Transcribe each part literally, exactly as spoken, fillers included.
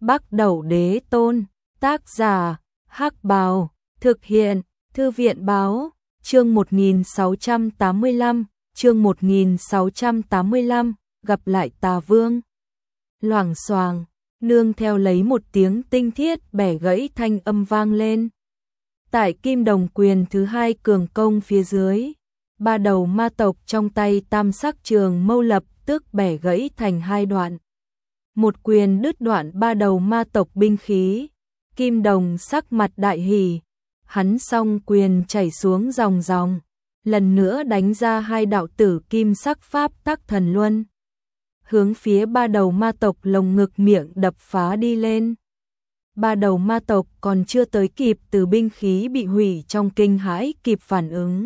Bắc Đẩu Đế Tôn, tác giả, Hắc Bào, thực hiện, Thư viện Báo, chương một nghìn sáu trăm tám mươi lăm, chương một nghìn sáu trăm tám mươi lăm, gặp lại Tà Vương. Loảng xoảng, nương theo lấy một tiếng tinh thiết bẻ gãy thanh âm vang lên. Tại Kim Đồng quyền thứ hai cường công phía dưới, ba đầu ma tộc trong tay tam sắc trường mâu lập tức bẻ gãy thành hai đoạn. Một quyền đứt đoạn ba đầu ma tộc binh khí, Kim Đồng sắc mặt đại hỉ, hắn song quyền chảy xuống dòng dòng, lần nữa đánh ra hai đạo tử kim sắc pháp tắc thần luân, hướng phía ba đầu ma tộc lồng ngực miệng đập phá đi lên. Ba đầu ma tộc còn chưa tới kịp từ binh khí bị hủy trong kinh hãi kịp phản ứng.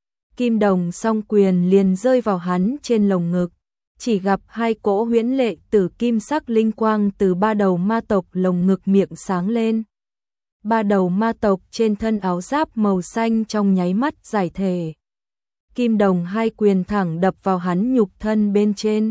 Kim Đồng song quyền liền rơi vào hắn trên lồng ngực, chỉ gặp hai cỗ huyễn lệ tử kim sắc linh quang từ ba đầu ma tộc lồng ngực miệng sáng lên. Ba đầu ma tộc trên thân áo giáp màu xanh trong nháy mắt giải thể. Kim Đồng hai quyền thẳng đập vào hắn nhục thân bên trên.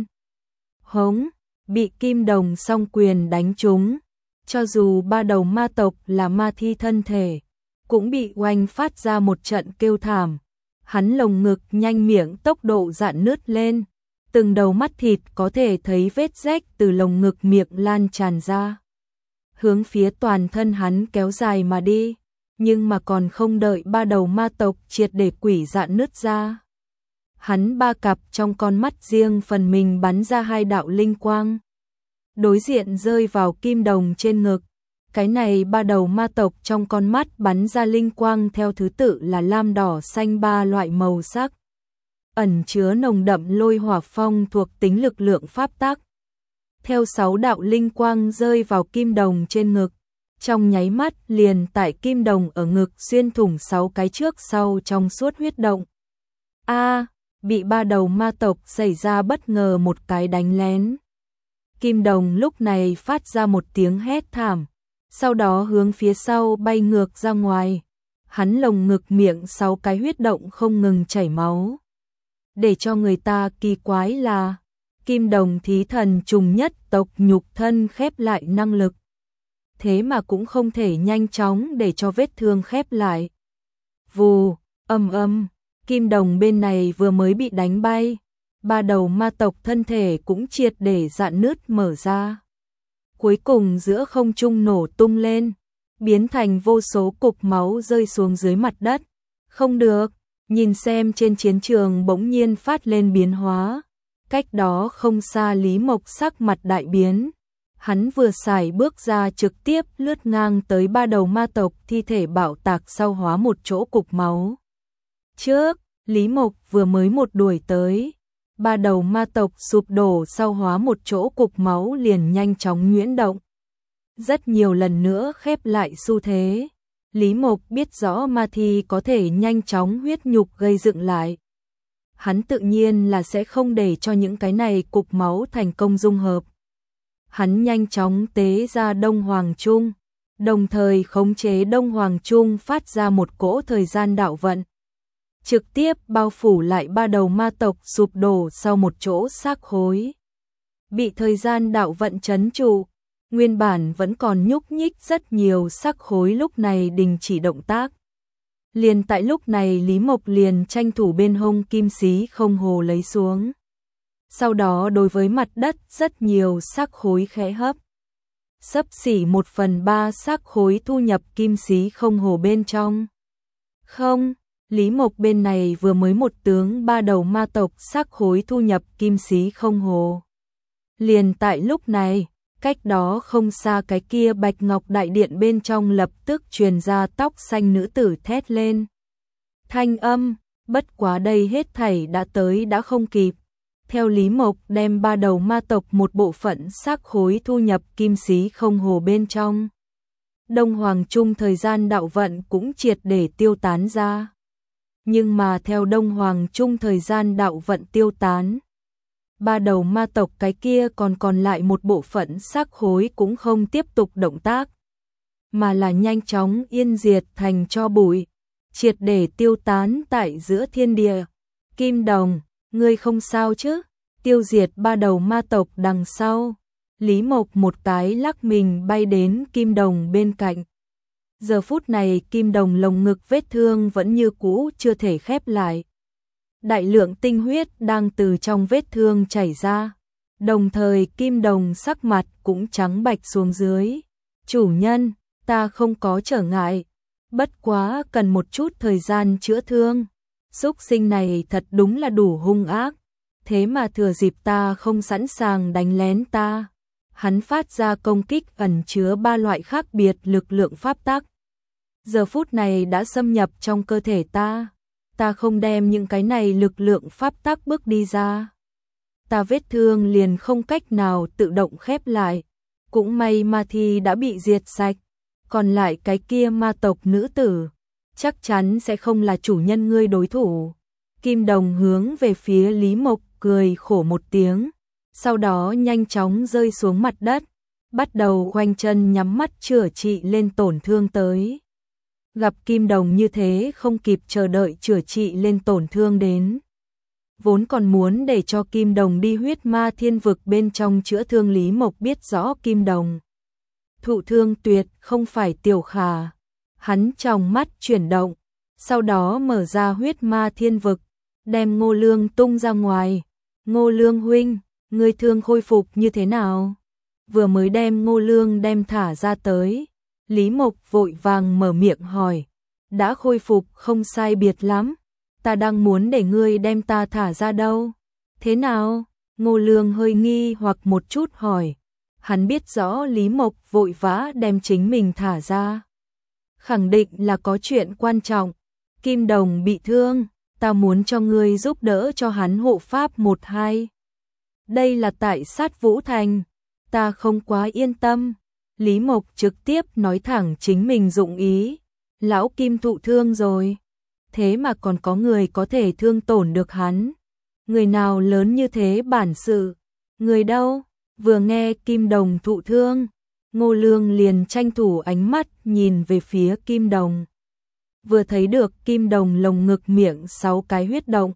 Hống, bị Kim Đồng song quyền đánh trúng. Cho dù ba đầu ma tộc là ma thi thân thể, cũng bị oanh phát ra một trận kêu thảm. Hắn lồng ngực nhanh miệng tốc độ dạn nứt lên, từng đầu mắt thịt có thể thấy vết rách từ lồng ngực miệng lan tràn ra, hướng phía toàn thân hắn kéo dài mà đi, nhưng mà còn không đợi ba đầu ma tộc triệt để quỷ dạn nứt ra. Hắn ba cặp trong con mắt riêng phần mình bắn ra hai đạo linh quang, đối diện rơi vào Kim Đồng trên ngực. Cái này ba đầu ma tộc trong con mắt bắn ra linh quang theo thứ tự là lam đỏ xanh ba loại màu sắc, ẩn chứa nồng đậm lôi hỏa phong thuộc tính lực lượng pháp tắc. Theo sáu đạo linh quang rơi vào Kim Đồng trên ngực, trong nháy mắt liền tại Kim Đồng ở ngực xuyên thủng sáu cái trước sau trong suốt huyết động. A, bị ba đầu ma tộc xảy ra bất ngờ một cái đánh lén. Kim Đồng lúc này phát ra một tiếng hét thảm, sau đó hướng phía sau bay ngược ra ngoài. Hắn lồng ngực miệng sáu cái huyết động không ngừng chảy máu. Để cho người ta kỳ quái là, Kim Đồng thí thần trùng nhất tộc nhục thân khép lại năng lực, thế mà cũng không thể nhanh chóng để cho vết thương khép lại. Vù, âm âm, Kim Đồng bên này vừa mới bị đánh bay, ba đầu ma tộc thân thể cũng triệt để dạn nứt mở ra. Cuối cùng giữa không trung nổ tung lên, biến thành vô số cục máu rơi xuống dưới mặt đất. Không được, nhìn xem trên chiến trường bỗng nhiên phát lên biến hóa. Cách đó không xa Lý Mộc sắc mặt đại biến. Hắn vừa xài bước ra trực tiếp lướt ngang tới ba đầu ma tộc thi thể bạo tạc sau hóa một chỗ cục máu. Trước, Lý Mộc vừa mới một đuổi tới, ba đầu ma tộc sụp đổ sau hóa một chỗ cục máu liền nhanh chóng nhuyễn động. Rất nhiều lần nữa khép lại xu thế. Lý Mộc biết rõ ma thi có thể nhanh chóng huyết nhục gây dựng lại. Hắn tự nhiên là sẽ không để cho những cái này cục máu thành công dung hợp. Hắn nhanh chóng tế ra Đông Hoàng Trung, đồng thời khống chế Đông Hoàng Trung phát ra một cỗ thời gian đạo vận, trực tiếp bao phủ lại ba đầu ma tộc sụp đổ sau một chỗ xác khối. Bị thời gian đạo vận trấn trụ, nguyên bản vẫn còn nhúc nhích rất nhiều xác khối lúc này đình chỉ động tác. Liền tại lúc này Lý Mộc liền tranh thủ bên hông kim xí không hồ lấy xuống. Sau đó đối với mặt đất rất nhiều xác khối khẽ hấp. Xấp xỉ một phần ba xác khối thu nhập kim xí không hồ bên trong. Không, Lý Mộc bên này vừa mới một tướng ba đầu ma tộc xác khối thu nhập kim xí không hồ. Liền tại lúc này, cách đó không xa cái kia bạch ngọc đại điện bên trong lập tức truyền ra tóc xanh nữ tử thét lên. Thanh âm, bất quá đây hết thảy đã tới đã không kịp. Theo Lý Mộc đem ba đầu ma tộc một bộ phận xác khối thu nhập kim xí không hồ bên trong. Đông Hoàng Trung thời gian đạo vận cũng triệt để tiêu tán ra. Nhưng mà theo Đông Hoàng Trung thời gian đạo vận tiêu tán, ba đầu ma tộc cái kia còn còn lại một bộ phận xác khối cũng không tiếp tục động tác, mà là nhanh chóng yên diệt thành tro bụi, triệt để tiêu tán tại giữa thiên địa. Kim Đồng, ngươi không sao chứ? Tiêu diệt ba đầu ma tộc đằng sau, Lý Mộc một cái lắc mình bay đến Kim Đồng bên cạnh. Giờ phút này Kim Đồng lồng ngực vết thương vẫn như cũ chưa thể khép lại. Đại lượng tinh huyết đang từ trong vết thương chảy ra. Đồng thời Kim Đồng sắc mặt cũng trắng bạch xuống dưới. Chủ nhân, ta không có trở ngại. Bất quá cần một chút thời gian chữa thương. Súc sinh này thật đúng là đủ hung ác. Thế mà thừa dịp ta không sẵn sàng đánh lén ta. Hắn phát ra công kích ẩn chứa ba loại khác biệt lực lượng pháp tắc. Giờ phút này đã xâm nhập trong cơ thể ta. Ta không đem những cái này lực lượng pháp tắc bước đi ra. Ta vết thương liền không cách nào tự động khép lại. Cũng may ma thi đã bị diệt sạch. Còn lại cái kia ma tộc nữ tử, chắc chắn sẽ không là chủ nhân ngươi đối thủ. Kim Đồng hướng về phía Lý Mộc cười khổ một tiếng. Sau đó nhanh chóng rơi xuống mặt đất. Bắt đầu khoanh chân nhắm mắt chữa trị lên tổn thương tới. Gặp Kim Đồng như thế không kịp chờ đợi chữa trị lên tổn thương đến. Vốn còn muốn để cho Kim Đồng đi huyết ma thiên vực bên trong chữa thương, Lý Mộc biết rõ Kim Đồng thụ thương tuyệt không phải tiểu khả. Hắn trong mắt chuyển động, sau đó mở ra huyết ma thiên vực, đem Ngô Lương tung ra ngoài. Ngô Lương huynh, ngươi thương khôi phục như thế nào? Vừa mới đem Ngô Lương đem thả ra tới, Lý Mộc vội vàng mở miệng hỏi. Đã khôi phục không sai biệt lắm, ta đang muốn để ngươi đem ta thả ra đâu. Thế nào? Ngô Lương hơi nghi hoặc một chút hỏi. Hắn biết rõ Lý Mộc vội vã đem chính mình thả ra. Khẳng định là có chuyện quan trọng. Kim Đồng bị thương, ta muốn cho ngươi giúp đỡ cho hắn hộ pháp một hai. Đây là tại Sát Vũ Thành, ta không quá yên tâm. Lý Mộc trực tiếp nói thẳng chính mình dụng ý. Lão Kim thụ thương rồi, thế mà còn có người có thể thương tổn được hắn. Người nào lớn như thế bản sự? Người đâu? Vừa nghe Kim Đồng thụ thương, Ngô Lương liền tranh thủ ánh mắt nhìn về phía Kim Đồng. Vừa thấy được Kim Đồng lồng ngực miệng sáu cái huyết động,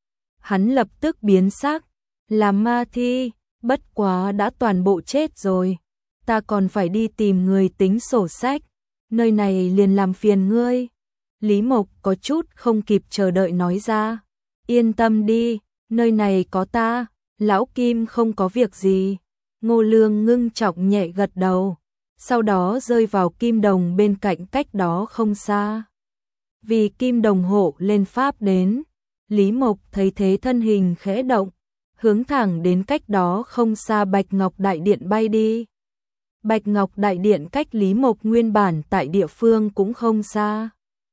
hắn lập tức biến sắc. Là ma thi, bất quá đã toàn bộ chết rồi. Ta còn phải đi tìm người tính sổ sách, nơi này liền làm phiền ngươi. Lý Mộc có chút không kịp chờ đợi nói ra. Yên tâm đi, nơi này có ta, lão Kim không có việc gì. Ngô Lương ngưng trọng nhẹ gật đầu, sau đó rơi vào Kim Đồng bên cạnh cách đó không xa. Vì Kim Đồng hộ lên pháp đến, Lý Mộc thấy thế thân hình khẽ động, hướng thẳng đến cách đó không xa Bạch Ngọc Đại Điện bay đi. Bạch Ngọc Đại Điện cách Lý Mộc nguyên bản tại địa phương cũng không xa.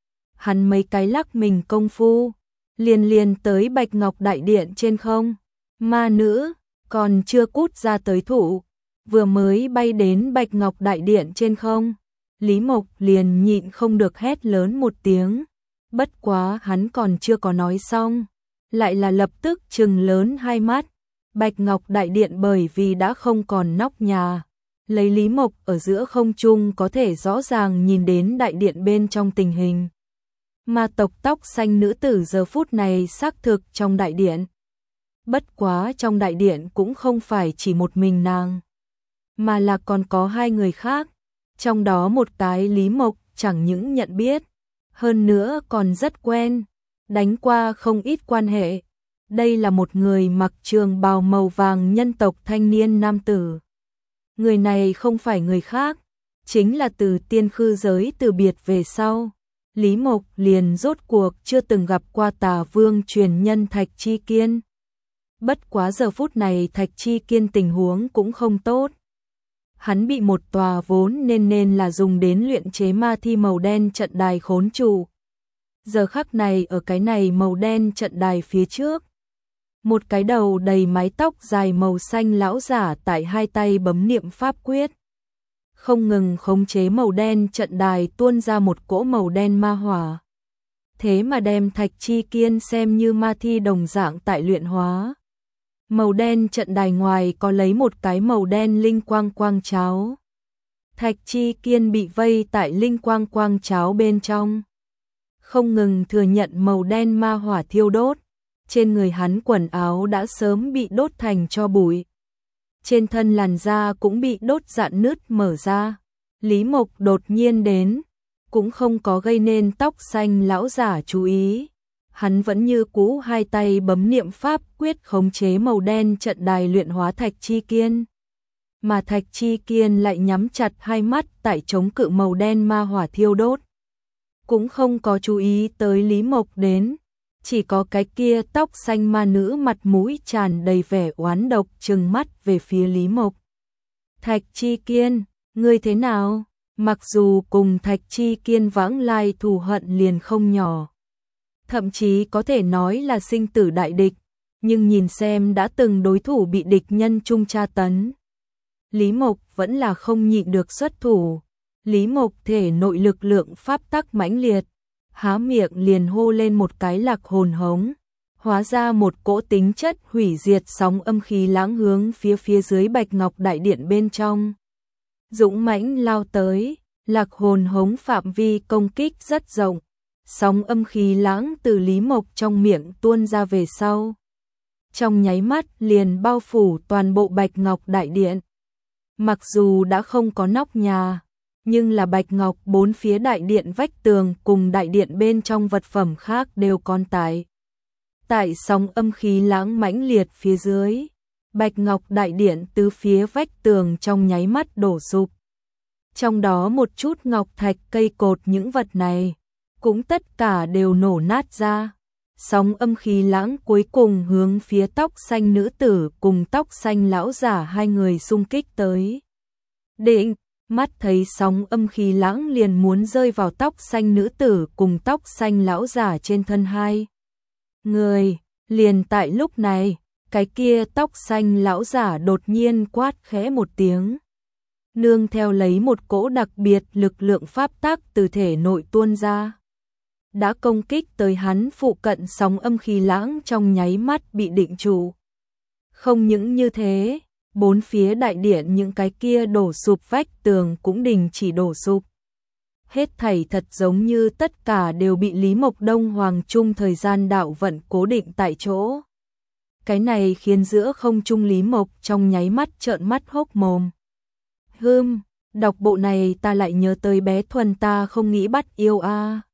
Hắn mấy cái lắc mình công phu, liền liền tới Bạch Ngọc Đại Điện trên không. Ma nữ còn chưa cút ra tới thủ, vừa mới bay đến Bạch Ngọc Đại Điện trên không, Lý Mộc liền nhịn không được hét lớn một tiếng. Bất quá hắn còn chưa có nói xong, lại là lập tức trừng lớn hai mắt. Bạch Ngọc Đại Điện bởi vì đã không còn nóc nhà, lấy Lý Mộc ở giữa không trung có thể rõ ràng nhìn đến đại điện bên trong tình hình. Ma tộc tóc xanh nữ tử giờ phút này xác thực trong đại điện. Bất quá trong đại điện cũng không phải chỉ một mình nàng, mà là còn có hai người khác. Trong đó một cái Lý Mộc chẳng những nhận biết, hơn nữa còn rất quen, đánh qua không ít quan hệ. Đây là một người mặc trường bào màu vàng nhân tộc thanh niên nam tử. Người này không phải người khác, chính là từ tiên khư giới từ biệt về sau. Lý Mộc liền rốt cuộc chưa từng gặp qua Tà Vương truyền nhân Thạch Chi Kiên. Bất quá giờ phút này Thạch Chi Kiên tình huống cũng không tốt. Hắn bị một tòa vốn nên nên là dùng đến luyện chế ma thi màu đen trận đài khốn trụ. Giờ khắc này ở cái này màu đen trận đài phía trước, một cái đầu đầy mái tóc dài màu xanh lão giả tại hai tay bấm niệm pháp quyết, không ngừng khống chế màu đen trận đài tuôn ra một cỗ màu đen ma hỏa. Thế mà đem Thạch Chi Kiên xem như ma thi đồng dạng tại luyện hóa. Màu đen trận đài ngoài có lấy một cái màu đen linh quang quang cháo. Thạch Chi Kiên bị vây tại linh quang quang cháo bên trong, không ngừng thừa nhận màu đen ma hỏa thiêu đốt. Trên người hắn quần áo đã sớm bị đốt thành tro bụi. trên thân làn da cũng bị đốt rạn nứt mở ra. Lý Mộc đột nhiên đến, cũng không có gây nên tóc xanh lão giả chú ý. Hắn vẫn như cũ hai tay bấm niệm pháp quyết khống chế màu đen trận đài luyện hóa Thạch Chi Kiên. Mà Thạch Chi Kiên lại nhắm chặt hai mắt tại chống cự màu đen ma hỏa thiêu đốt. Cũng không có chú ý tới Lý Mộc đến, chỉ có cái kia tóc xanh ma nữ mặt mũi tràn đầy vẻ oán độc trừng mắt về phía Lý Mộc. Thạch Chi Kiên, ngươi thế nào? Mặc dù cùng Thạch Chi Kiên vãng lai thù hận liền không nhỏ, thậm chí có thể nói là sinh tử đại địch, nhưng nhìn xem đã từng đối thủ bị địch nhân chung tra tấn, Lý Mộc vẫn là không nhịn được xuất thủ. Lý Mộc thể nội lực lượng pháp tắc mãnh liệt, há miệng liền hô lên một cái lạc hồn hống, hóa ra một cỗ tính chất hủy diệt sóng âm khí lãng hướng phía phía dưới Bạch Ngọc Đại Điện bên trong. Dũng mãnh lao tới, lạc hồn hống phạm vi công kích rất rộng, sóng âm khí lãng từ Lý Mộc trong miệng tuôn ra về sau. Trong nháy mắt liền bao phủ toàn bộ Bạch Ngọc Đại Điện. Mặc dù đã không có nóc nhà, nhưng là bạch ngọc bốn phía đại điện vách tường cùng đại điện bên trong vật phẩm khác đều còn tại. Tại sóng âm khí lãng mãnh liệt phía dưới, bạch ngọc đại điện tứ phía vách tường trong nháy mắt đổ sụp. Trong đó một chút ngọc thạch cây cột những vật này, cũng tất cả đều nổ nát ra. Sóng âm khí lãng cuối cùng hướng phía tóc xanh nữ tử cùng tóc xanh lão giả hai người xung kích tới. Định, mắt thấy sóng âm khí lãng liền muốn rơi vào tóc xanh nữ tử cùng tóc xanh lão giả trên thân hai người. Liền tại lúc này, cái kia tóc xanh lão giả đột nhiên quát khẽ một tiếng. Nương theo lấy một cỗ đặc biệt lực lượng pháp tắc từ thể nội tuôn ra, đã công kích tới hắn phụ cận sóng âm khí lãng trong nháy mắt bị định trụ. Không những như thế, bốn phía đại điện những cái kia đổ sụp vách tường cũng đình chỉ đổ sụp. Hết thảy thật giống như tất cả đều bị Lý Mộc Đông Hoàng Trung thời gian đạo vận cố định tại chỗ. Cái này khiến giữa không trung Lý Mộc trong nháy mắt trợn mắt hốc mồm. Hừm, đọc bộ này ta lại nhớ tới bé Thuần ta không nghĩ bắt yêu a.